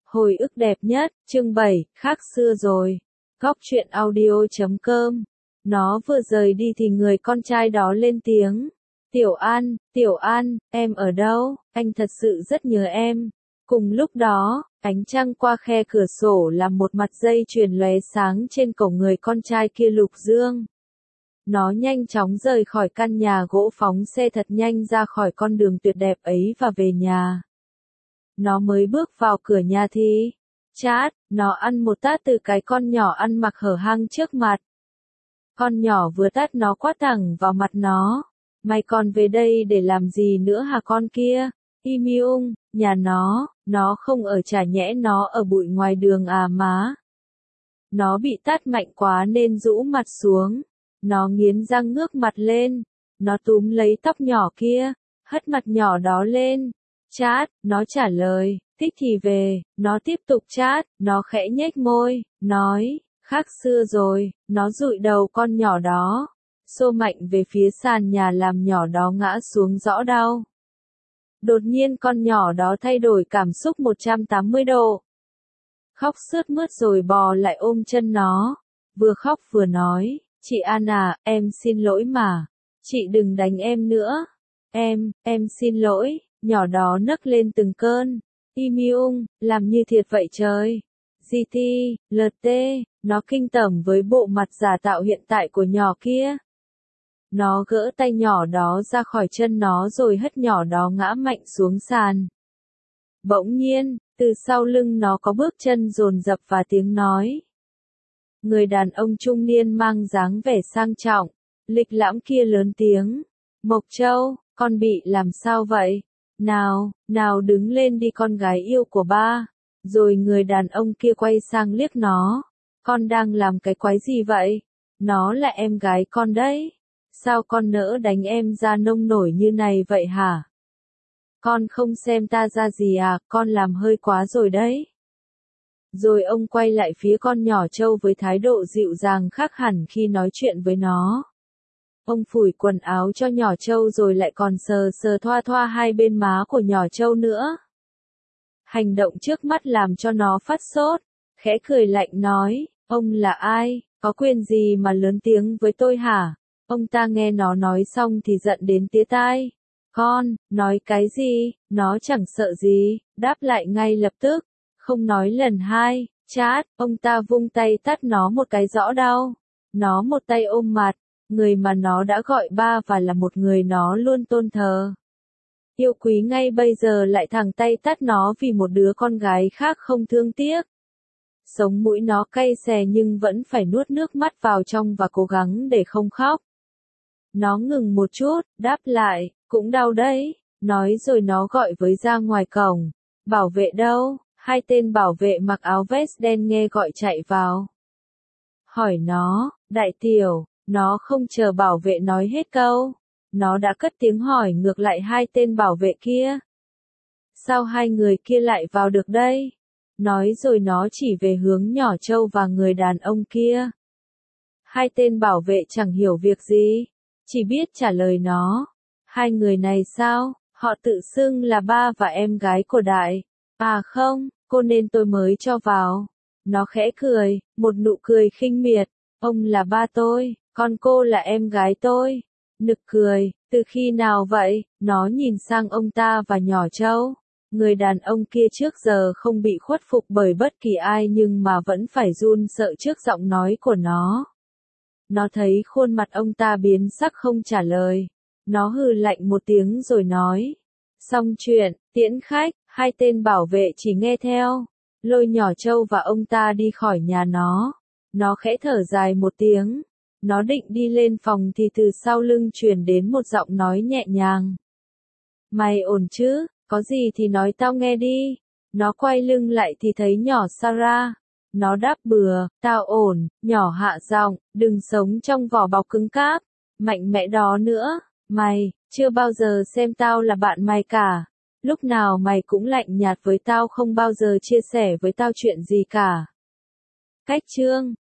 Hồi ức đẹp nhất, chương 7, khác xưa rồi. Góc truyện audio.com. Nó vừa rời đi thì người con trai đó lên tiếng. Tiểu An, em ở đâu? Anh thật sự rất nhớ em. Cùng lúc đó, ánh trăng qua khe cửa sổ làm một mặt dây chuyền lóe sáng trên cổ người con trai kia Lục Dương. Nó nhanh chóng rời khỏi căn nhà gỗ, phóng xe thật nhanh ra khỏi con đường tuyệt đẹp ấy và về nhà. Nó mới bước vào cửa nhà thì chát, nó ăn một tát từ cái con nhỏ ăn mặc hở hang trước mặt. Con nhỏ vừa tát nó quát thẳng vào mặt nó. Mày còn về đây để làm gì nữa hả con kia? Im Myung, nhà nó không ở chả nhẽ nó ở bụi ngoài đường à má. Nó bị tát mạnh quá nên rũ mặt xuống. Nó nghiến răng ngước mặt lên. Nó túm lấy tóc nhỏ kia, hất mặt nhỏ đó lên. Chát, nó trả lời, thích thì về. Nó tiếp tục chát, nó khẽ nhếch môi, nói, khác xưa rồi. Nó dụi đầu con nhỏ đó, xô mạnh về phía sàn nhà làm nhỏ đó ngã xuống rõ đau. Đột nhiên con nhỏ đó thay đổi cảm xúc 180 độ. Khóc sướt mướt rồi bò lại ôm chân nó. Vừa khóc vừa nói, chị An à, em xin lỗi mà. Chị đừng đánh em nữa. Em xin lỗi. Nhỏ đó nấc lên từng cơn. Im Myung, làm như thiệt vậy trời. GT, LT, nó kinh tởm với bộ mặt giả tạo hiện tại của nhỏ kia. Nó gỡ tay nhỏ đó ra khỏi chân nó rồi hất nhỏ đó ngã mạnh xuống sàn. Bỗng nhiên, từ sau lưng nó có bước chân dồn dập và tiếng nói. Người đàn ông trung niên mang dáng vẻ sang trọng, lịch lãm kia lớn tiếng. Mộc Châu, con bị làm sao vậy? Nào đứng lên đi con gái yêu của ba. Rồi người đàn ông kia quay sang liếc nó. Con đang làm cái quái gì vậy? Nó là em gái con đấy. Sao con nỡ đánh em ra nông nổi như này vậy hả? Con không xem ta ra gì à, con làm hơi quá rồi đấy. Rồi ông quay lại phía con nhỏ Châu với thái độ dịu dàng khác hẳn khi nói chuyện với nó. Ông phủi quần áo cho nhỏ Châu rồi lại còn sờ thoa thoa hai bên má của nhỏ Châu nữa. Hành động trước mắt làm cho nó phát sốt, khẽ cười lạnh nói, ông là ai, có quyền gì mà lớn tiếng với tôi hả? Ông ta nghe nó nói xong thì giận đến tía tai. Con, nói cái gì, nó chẳng sợ gì, đáp lại ngay lập tức, không nói lần hai, chát, ông ta vung tay tát nó một cái rõ đau. Nó một tay ôm mặt, người mà nó đã gọi ba và là một người nó luôn tôn thờ. Yêu quý ngay bây giờ lại thẳng tay tát nó vì một đứa con gái khác không thương tiếc. Sống mũi nó cay xè nhưng vẫn phải nuốt nước mắt vào trong và cố gắng để không khóc. Nó ngừng một chút, đáp lại, cũng đau đấy, nói rồi nó gọi với ra ngoài cổng. Bảo vệ đâu? Hai tên bảo vệ mặc áo vest đen nghe gọi chạy vào. Hỏi nó, đại tiểu, nó không chờ bảo vệ nói hết câu. Nó đã cất tiếng hỏi ngược lại hai tên bảo vệ kia. Sao hai người kia lại vào được đây? Nói rồi nó chỉ về hướng nhỏ Châu và người đàn ông kia. Hai tên bảo vệ chẳng hiểu việc gì, chỉ biết trả lời nó. Hai người này sao? Họ tự xưng là ba và em gái của Đại. À không, cô nên tôi mới cho vào. Nó khẽ cười, một nụ cười khinh miệt. Ông là ba tôi, còn cô là em gái tôi. Nực cười, từ khi nào vậy? Nó nhìn sang ông ta và nhỏ Châu. Người đàn ông kia trước giờ không bị khuất phục bởi bất kỳ ai nhưng mà vẫn phải run sợ trước giọng nói của nó. Nó thấy khuôn mặt ông ta biến sắc không trả lời. Nó hừ lạnh một tiếng rồi nói. Xong chuyện, tiễn khách, hai tên bảo vệ chỉ nghe theo. Lôi nhỏ Châu và ông ta đi khỏi nhà nó. Nó khẽ thở dài một tiếng. Nó định đi lên phòng thì từ sau lưng truyền đến một giọng nói nhẹ nhàng. Mày ổn chứ, có gì thì nói tao nghe đi. Nó quay lưng lại thì thấy nhỏ Sarah. Nó đáp bừa, tao ổn, nhỏ hạ giọng, đừng sống trong vỏ bọc cứng cáp. Mạnh mẽ đó nữa, mày, chưa bao giờ xem tao là bạn mày cả. Lúc nào mày cũng lạnh nhạt với tao không bao giờ chia sẻ với tao chuyện gì cả. Cách chương